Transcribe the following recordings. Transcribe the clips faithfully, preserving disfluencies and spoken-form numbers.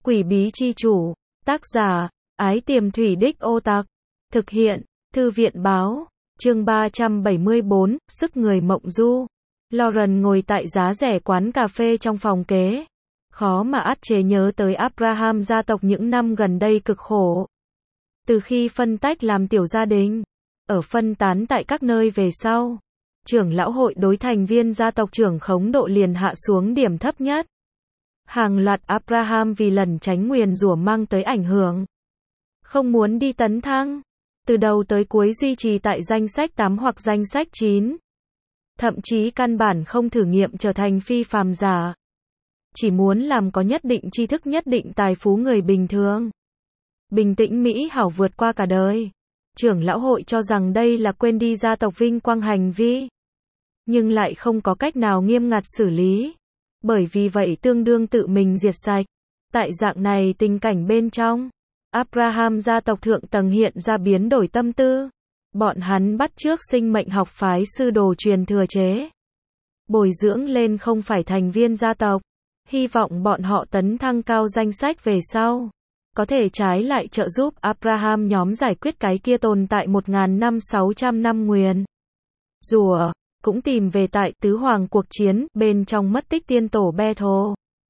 Quỷ bí chi chủ, tác giả, Ái Tiềm Thủy Đích Ô Tặc, thực hiện, Thư viện báo, chương ba trăm bảy mươi bốn, sức người mộng du. Lauren ngồi tại giá rẻ quán cà phê trong phòng kế. Khó mà át chế nhớ tới Abraham gia tộc những năm gần đây cực khổ. Từ khi phân tách làm tiểu gia đình, ở phân tán tại các nơi về sau, trưởng lão hội đối thành viên gia tộc trưởng khống độ liền hạ xuống điểm thấp nhất. Hàng loạt Abraham vì lẩn tránh nguyền rủa mang tới ảnh hưởng, không muốn đi tấn thăng, từ đầu tới cuối duy trì tại danh sách tám hoặc danh sách chín. Thậm chí căn bản không thử nghiệm trở thành phi phàm giả. Chỉ muốn làm có nhất định tri thức, nhất định tài phú người bình thường. Bình tĩnh mỹ hảo vượt qua cả đời. Trưởng lão hội cho rằng đây là quên đi gia tộc vinh quang hành vi, nhưng lại không có cách nào nghiêm ngặt xử lý. Bởi vì vậy tương đương tự mình diệt sạch. Tại dạng này tình cảnh bên trong, Abraham gia tộc thượng tầng hiện ra biến đổi tâm tư. Bọn hắn bắt chước sinh mệnh học phái sư đồ truyền thừa chế, bồi dưỡng lên không phải thành viên gia tộc, hy vọng bọn họ tấn thăng cao danh sách về sau, có thể trái lại trợ giúp Abraham nhóm giải quyết cái kia tồn tại một nghìn năm sáu trăm năm nguyền rủa, cũng tìm về tại tứ hoàng cuộc chiến bên trong mất tích tiên tổ Bethel.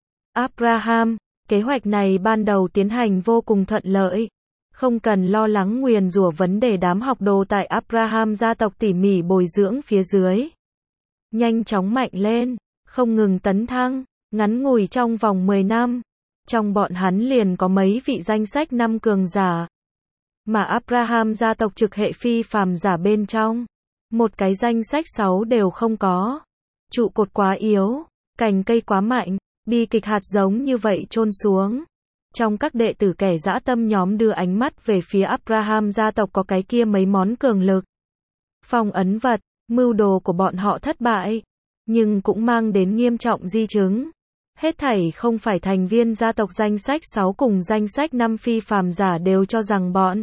Abraham, kế hoạch này ban đầu tiến hành vô cùng thuận lợi. Không cần lo lắng nguyền rủa vấn đề, đám học đồ tại Abraham gia tộc tỉ mỉ bồi dưỡng phía dưới, nhanh chóng mạnh lên, không ngừng tấn thăng, ngắn ngủi trong vòng mười năm. Trong bọn hắn liền có mấy vị danh sách năm cường giả, mà Abraham gia tộc trực hệ phi phàm giả bên trong, một cái danh sách sáu đều không có. Trụ cột quá yếu, cành cây quá mạnh, bi kịch hạt giống như vậy chôn xuống. Trong các đệ tử kẻ dã tâm nhóm đưa ánh mắt về phía Abraham gia tộc có cái kia mấy món cường lực. Phong ấn vật, mưu đồ của bọn họ thất bại, nhưng cũng mang đến nghiêm trọng di chứng. Hết thảy không phải thành viên gia tộc danh sách sáu cùng danh sách năm phi phàm giả đều cho rằng bọn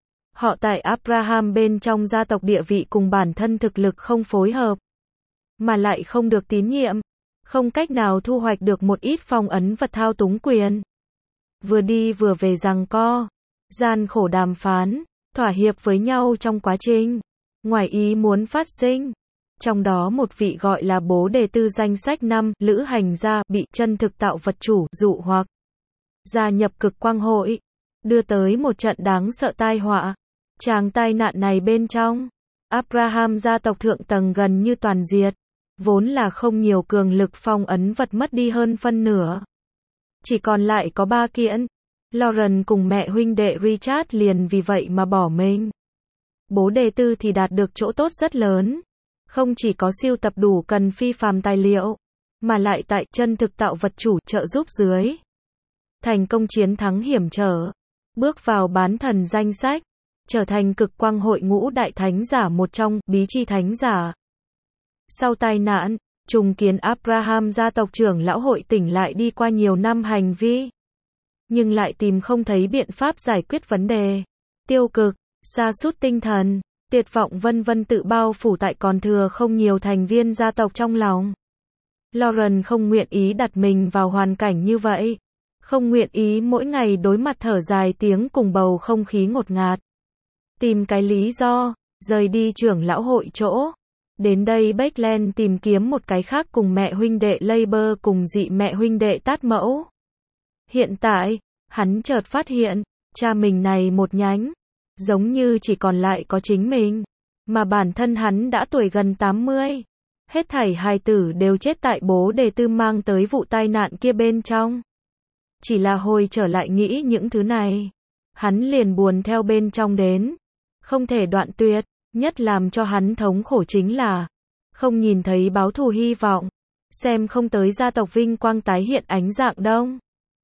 họ tại Abraham bên trong gia tộc địa vị cùng bản thân thực lực không phối hợp, mà lại không được tín nhiệm, không cách nào thu hoạch được một ít phong ấn vật thao túng quyền. Vừa đi vừa về giằng co, gian khổ đàm phán, thỏa hiệp với nhau trong quá trình, ngoài ý muốn phát sinh. Trong đó một vị gọi là bố đề tư danh sách năm, lữ hành gia, bị chân thực tạo vật chủ, dụ hoặc gia nhập cực quang hội, đưa tới một trận đáng sợ tai họa. Tràng tai nạn này bên trong, Abraham gia tộc thượng tầng gần như toàn diệt, vốn là không nhiều cường lực phong ấn vật mất đi hơn phân nửa. Chỉ còn lại có ba kiện. Lauren cùng mẹ huynh đệ Richard liền vì vậy mà bỏ mình. Bố đề tư thì đạt được chỗ tốt rất lớn. Không chỉ có siêu tập đủ cần phi phàm tài liệu, mà lại tại chân thực tạo vật chủ trợ giúp dưới, thành công chiến thắng hiểm trở, bước vào bán thần danh sách, trở thành cực quang hội ngũ đại thánh giả một trong, bí chi thánh giả. Sau tai nạn, trùng kiến Abraham gia tộc trưởng lão hội tỉnh lại đi qua nhiều năm hành vi, nhưng lại tìm không thấy biện pháp giải quyết vấn đề. Tiêu cực, sa sút tinh thần, tuyệt vọng vân vân tự bao phủ tại còn thừa không nhiều thành viên gia tộc trong lòng. Lauren không nguyện ý đặt mình vào hoàn cảnh như vậy, không nguyện ý mỗi ngày đối mặt thở dài tiếng cùng bầu không khí ngột ngạt. Tìm cái lý do, rời đi trưởng lão hội chỗ. Đến đây Beckland tìm kiếm một cái khác cùng mẹ huynh đệ Labor cùng dị mẹ huynh đệ tát mẫu. Hiện tại, hắn chợt phát hiện, cha mình này một nhánh, giống như chỉ còn lại có chính mình, mà bản thân hắn đã tuổi gần tám mươi. Hết thảy hài tử đều chết tại bố đề tư mang tới vụ tai nạn kia bên trong. Chỉ là hồi trở lại nghĩ những thứ này, hắn liền buồn theo bên trong đến, không thể đoạn tuyệt. Nhất làm cho hắn thống khổ chính là không nhìn thấy báo thù hy vọng, xem không tới gia tộc vinh quang tái hiện ánh dạng đông.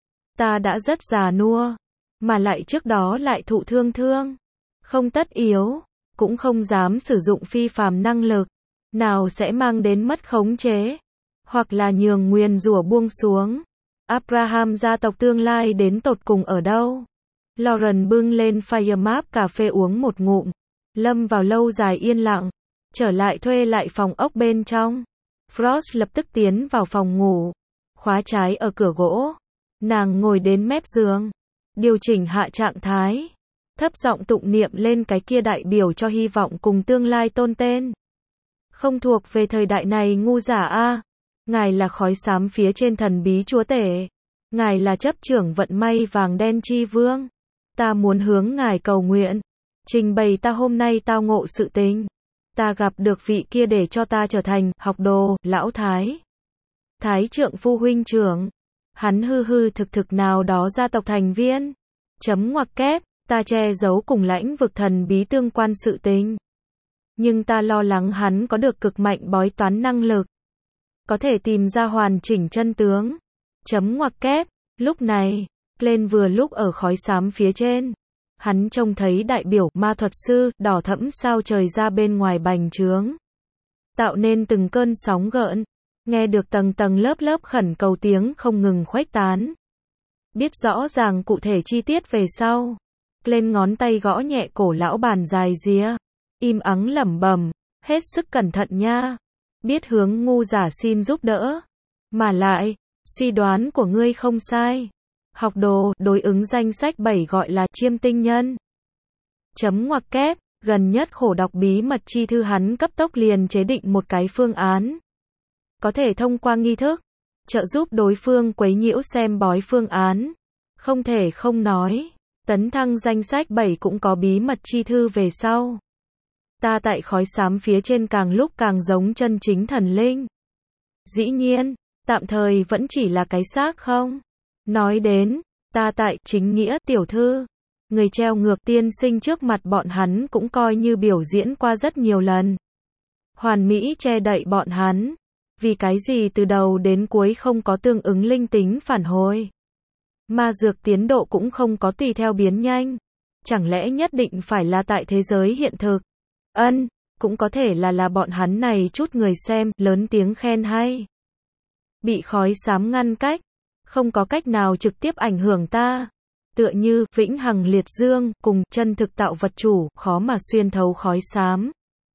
Ta đã rất già nua, mà lại trước đó lại thụ thương thương, không tất yếu, cũng không dám sử dụng phi phàm năng lực, nào sẽ mang đến mất khống chế, hoặc là nhường nguyền rủa buông xuống. Abraham gia tộc tương lai đến tột cùng ở đâu? Lauren bưng lên Firemap cà phê uống một ngụm, lâm vào lâu dài yên lặng, trở lại thuê lại phòng ốc bên trong. Frost lập tức tiến vào phòng ngủ, khóa trái ở cửa gỗ, Nàng ngồi đến mép giường, điều chỉnh hạ trạng thái, thấp giọng tụng niệm lên cái kia đại biểu cho hy vọng cùng tương lai tôn tên. Không thuộc về thời đại này ngu giả a, ngài là khói xám phía trên thần bí chúa tể, ngài là chấp trưởng vận may vàng đen chi vương. Ta muốn hướng ngài cầu nguyện, trình bày ta hôm nay tao ngộ sự tình. Ta gặp được vị kia để cho ta trở thành học đồ, lão thái. Thái trượng phu huynh trưởng. Hắn hư hư thực thực nào đó gia tộc thành viên. Chấm ngoặc kép, ta che giấu cùng lãnh vực thần bí tương quan sự tình. Nhưng ta lo lắng hắn có được cực mạnh bói toán năng lực. Có thể tìm ra hoàn chỉnh chân tướng. Chấm ngoặc kép, lúc này, lên vừa lúc ở khói xám phía trên. Hắn trông thấy đại biểu ma thuật sư đỏ thẫm sao trời ra bên ngoài bành trướng, tạo nên từng cơn sóng gợn, nghe được tầng tầng lớp lớp khẩn cầu tiếng không ngừng khuếch tán. Biết rõ ràng cụ thể chi tiết về sau, lên ngón tay gõ nhẹ cổ lão bàn dài ría, im ắng lẩm bẩm, hết sức cẩn thận nha, biết hướng ngu giả xin giúp đỡ, mà lại, suy đoán của ngươi không sai. Học đồ, đối ứng danh sách bảy gọi là chiêm tinh nhân. Chấm ngoặc kép, gần nhất khổ đọc bí mật chi thư hắn cấp tốc liền chế định một cái phương án. Có thể thông qua nghi thức, trợ giúp đối phương quấy nhiễu xem bói phương án. Không thể không nói, tấn thăng danh sách bảy cũng có bí mật chi thư về sau. Ta tại khói xám phía trên càng lúc càng giống chân chính thần linh. Dĩ nhiên, tạm thời vẫn chỉ là cái xác không? Nói đến, ta tại chính nghĩa tiểu thư, người treo ngược tiên sinh trước mặt bọn hắn cũng coi như biểu diễn qua rất nhiều lần. Hoàn mỹ che đậy bọn hắn. Vì cái gì từ đầu đến cuối không có tương ứng linh tính phản hồi. Ma dược tiến độ cũng không có tùy theo biến nhanh. Chẳng lẽ nhất định phải là tại thế giới hiện thực? Ân, cũng có thể là là bọn hắn này chút người xem, lớn tiếng khen hay. Bị khói xám ngăn cách. Không có cách nào trực tiếp ảnh hưởng ta. Tựa như, vĩnh hằng liệt dương, cùng, chân thực tạo vật chủ, khó mà xuyên thấu khói xám.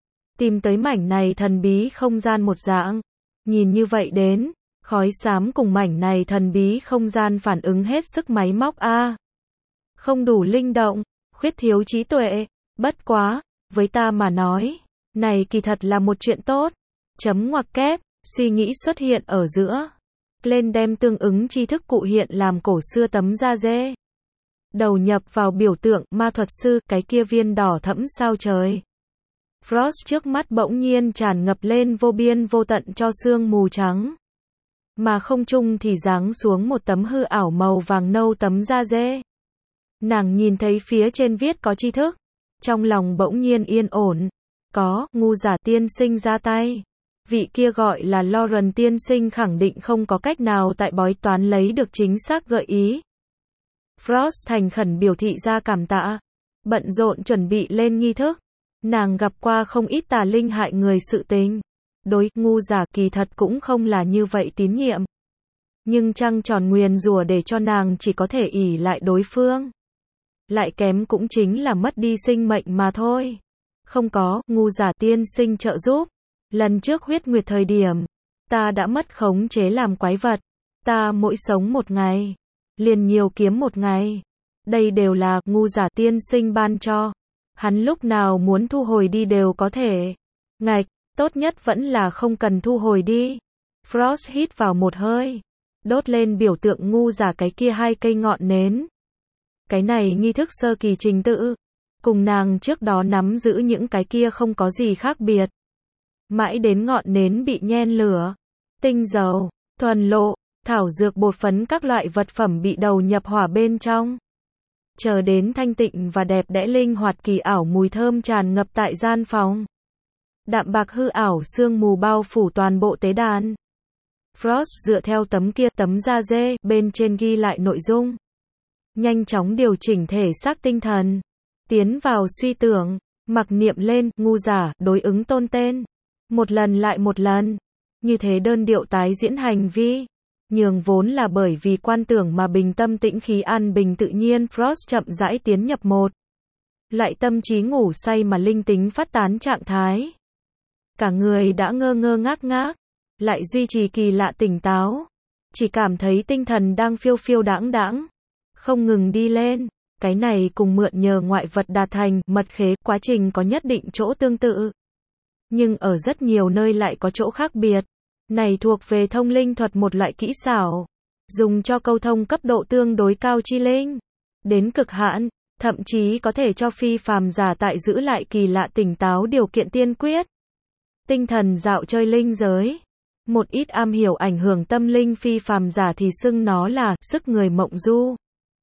Tìm tới mảnh này thần bí không gian một dạng. Nhìn như vậy đến, khói xám cùng mảnh này thần bí không gian phản ứng hết sức máy móc a. Không đủ linh động, khuyết thiếu trí tuệ, bất quá, với ta mà nói, này kỳ thật là một chuyện tốt. Chấm ngoặc kép, suy nghĩ xuất hiện ở giữa. Lên đem tương ứng tri thức cụ hiện làm cổ xưa tấm da dê. Đầu nhập vào biểu tượng ma thuật sư, cái kia viên đỏ thẫm sao trời. Frost trước mắt bỗng nhiên tràn ngập lên vô biên vô tận cho sương mù trắng. Mà không trung thì giáng xuống một tấm hư ảo màu vàng nâu tấm da dê. Nàng nhìn thấy phía trên viết có tri thức. Trong lòng bỗng nhiên yên ổn. Có, ngu giả tiên sinh ra tay. Vị kia gọi là Lauren tiên sinh khẳng định không có cách nào tại bói toán lấy được chính xác gợi ý. Frost thành khẩn biểu thị ra cảm tạ. Bận rộn chuẩn bị lên nghi thức. Nàng gặp qua không ít tà linh hại người sự tình. Đối ngu giả kỳ thật cũng không là như vậy tín nhiệm. Nhưng trăng tròn nguyền rủa để cho nàng chỉ có thể ỷ lại đối phương. Lại kém cũng chính là mất đi sinh mệnh mà thôi. Không có, ngu giả tiên sinh trợ giúp. Lần trước huyết nguyệt thời điểm, ta đã mất khống chế làm quái vật. Ta mỗi sống một ngày, liền nhiều kiếm một ngày. Đây đều là ngu giả tiên sinh ban cho. Hắn lúc nào muốn thu hồi đi đều có thể. Ngạch, tốt nhất vẫn là không cần thu hồi đi. Frost hít vào một hơi. Đốt lên biểu tượng ngu giả cái kia hai cây ngọn nến. Cái này nghi thức sơ kỳ trình tự. Cùng nàng trước đó nắm giữ những cái kia không có gì khác biệt. Mãi đến ngọn nến bị nhen lửa. Tinh dầu, thuần lộ, thảo dược bột phấn các loại vật phẩm bị đầu nhập hỏa bên trong. Chờ đến thanh tịnh và đẹp đẽ linh hoạt kỳ ảo mùi thơm tràn ngập tại gian phòng. Đạm bạc hư ảo sương mù bao phủ toàn bộ tế đàn. Frost dựa theo tấm kia tấm da dê bên trên ghi lại nội dung. Nhanh chóng điều chỉnh thể xác tinh thần. Tiến vào suy tưởng, mặc niệm lên, ngu giả, đối ứng tôn tên. Một lần lại một lần. Như thế đơn điệu tái diễn hành vi. Nhường vốn là bởi vì quan tưởng mà bình tâm tĩnh khí an bình tự nhiên Frost chậm rãi tiến nhập một. Lại tâm trí ngủ say mà linh tính phát tán trạng thái. Cả người đã ngơ ngơ ngác ngác. Lại duy trì kỳ lạ tỉnh táo. chỉ cảm thấy tinh thần đang phiêu phiêu đãng đãng, không ngừng đi lên. Cái này cùng mượn nhờ ngoại vật đạt thành mật khế quá trình có nhất định chỗ tương tự. Nhưng ở rất nhiều nơi lại có chỗ khác biệt. Này thuộc về thông linh thuật một loại kỹ xảo, dùng cho câu thông cấp độ tương đối cao chi linh. Đến cực hạn, thậm chí có thể cho phi phàm giả tại giữ lại kỳ lạ tỉnh táo điều kiện tiên quyết. Tinh thần dạo chơi linh giới. Một ít am hiểu ảnh hưởng tâm linh phi phàm giả thì xưng nó là sức người mộng du.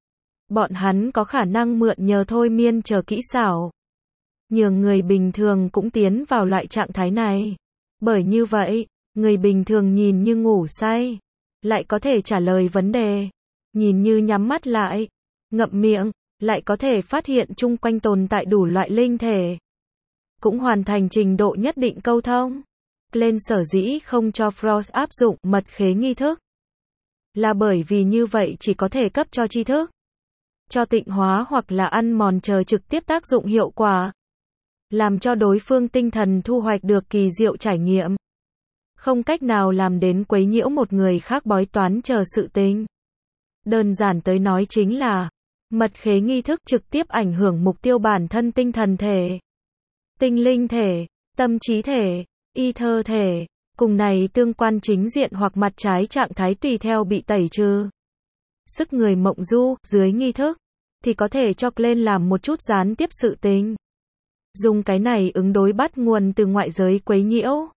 Bọn hắn có khả năng mượn nhờ thôi miên chờ kỹ xảo, nhường người bình thường cũng tiến vào loại trạng thái này. Bởi như vậy, người bình thường nhìn như ngủ say, lại có thể trả lời vấn đề. Nhìn như nhắm mắt lại, ngậm miệng, lại có thể phát hiện chung quanh tồn tại đủ loại linh thể. Cũng hoàn thành trình độ nhất định câu thông. Lên sở dĩ không cho Frost áp dụng mật khế nghi thức, là bởi vì như vậy chỉ có thể cấp cho tri thức, cho tịnh hóa hoặc là ăn mòn chờ trực tiếp tác dụng hiệu quả, làm cho đối phương tinh thần thu hoạch được kỳ diệu trải nghiệm. Không cách nào làm đến quấy nhiễu một người khác bói toán chờ sự tình. Đơn giản tới nói chính là, mật khế nghi thức trực tiếp ảnh hưởng mục tiêu bản thân tinh thần thể, tinh linh thể, tâm trí thể, y thơ thể, cùng này tương quan chính diện hoặc mặt trái trạng thái tùy theo bị tẩy trừ. Sức người mộng du, dưới nghi thức, thì có thể cho lên làm một chút gián tiếp sự tình. Dùng cái này ứng đối bắt nguồn từ ngoại giới quấy nhiễu.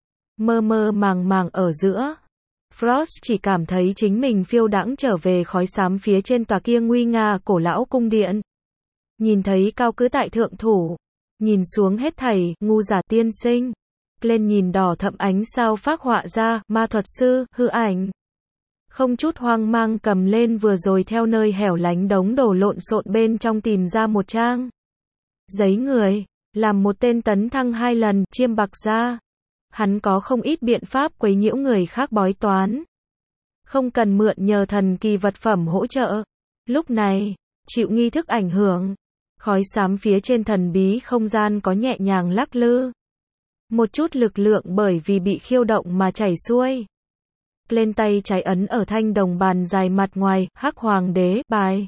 Mơ mơ màng màng ở giữa, Frost chỉ cảm thấy chính mình phiêu đãng trở về khói xám phía trên tòa kia nguy nga cổ lão cung điện. Nhìn thấy cao cứ tại thượng thủ, nhìn xuống hết thảy, ngu giả tiên sinh. Lên nhìn đỏ thẫm ánh sao phác họa ra, ma thuật sư, hư ảnh. Không chút hoang mang cầm lên vừa rồi theo nơi hẻo lánh đống đồ lộn xộn bên trong tìm ra một trang giấy người, làm một tên tấn thăng hai lần, chiêm bạc ra. Hắn có không ít biện pháp quấy nhiễu người khác bói toán. Không cần mượn nhờ thần kỳ vật phẩm hỗ trợ. Lúc này, chịu nghi thức ảnh hưởng, khói xám phía trên thần bí không gian có nhẹ nhàng lắc lư. Một chút lực lượng bởi vì bị khiêu động mà chảy xuôi. Lên tay trái ấn ở thanh đồng bàn dài mặt ngoài, hắc hoàng đế, bài.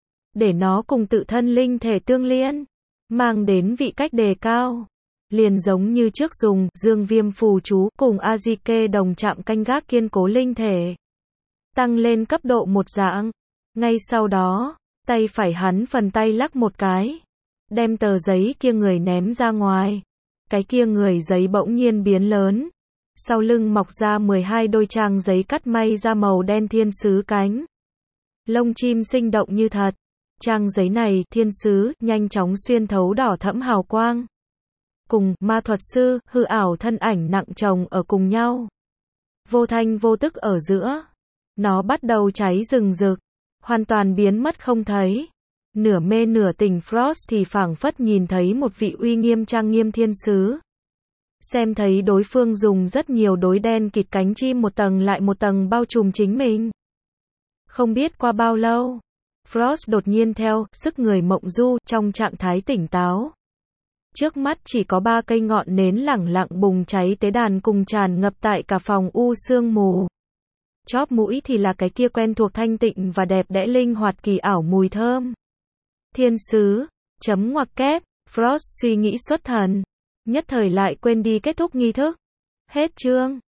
Để nó cùng tự thân linh thể tương liên, mang đến vị cách đề cao. Liền giống như trước dùng, dương viêm phù chú, cùng Azike đồng chạm canh gác kiên cố linh thể. Tăng lên cấp độ một dạng. Ngay sau đó, tay phải hắn phần tay lắc một cái. Đem tờ giấy kia người ném ra ngoài. Cái kia người giấy bỗng nhiên biến lớn. Sau lưng mọc ra mười hai đôi trang giấy cắt may ra màu đen thiên sứ cánh. Lông chim sinh động như thật. Trang giấy này, thiên sứ, nhanh chóng xuyên thấu đỏ thẫm hào quang. Cùng, ma thuật sư, hư ảo thân ảnh nặng chồng ở cùng nhau. Vô thanh vô tức ở giữa. Nó bắt đầu cháy rừng rực. Hoàn toàn biến mất không thấy. Nửa mê nửa tỉnh Frost thì phảng phất nhìn thấy một vị uy nghiêm trang nghiêm thiên sứ. Xem thấy đối phương dùng rất nhiều đối đen kịt cánh chim một tầng lại một tầng bao trùm chính mình. Không biết qua bao lâu, Frost đột nhiên theo sức người mộng du trong trạng thái tỉnh táo. Trước mắt chỉ có ba cây ngọn nến lẳng lặng bùng cháy tế đàn cùng tràn ngập tại cả phòng u sương mù. Chóp mũi thì là cái kia quen thuộc thanh tịnh và đẹp đẽ linh hoạt kỳ ảo mùi thơm. Thiên sứ, chấm ngoặc kép, Frost suy nghĩ xuất thần. Nhất thời lại quên đi kết thúc nghi thức. Hết chương.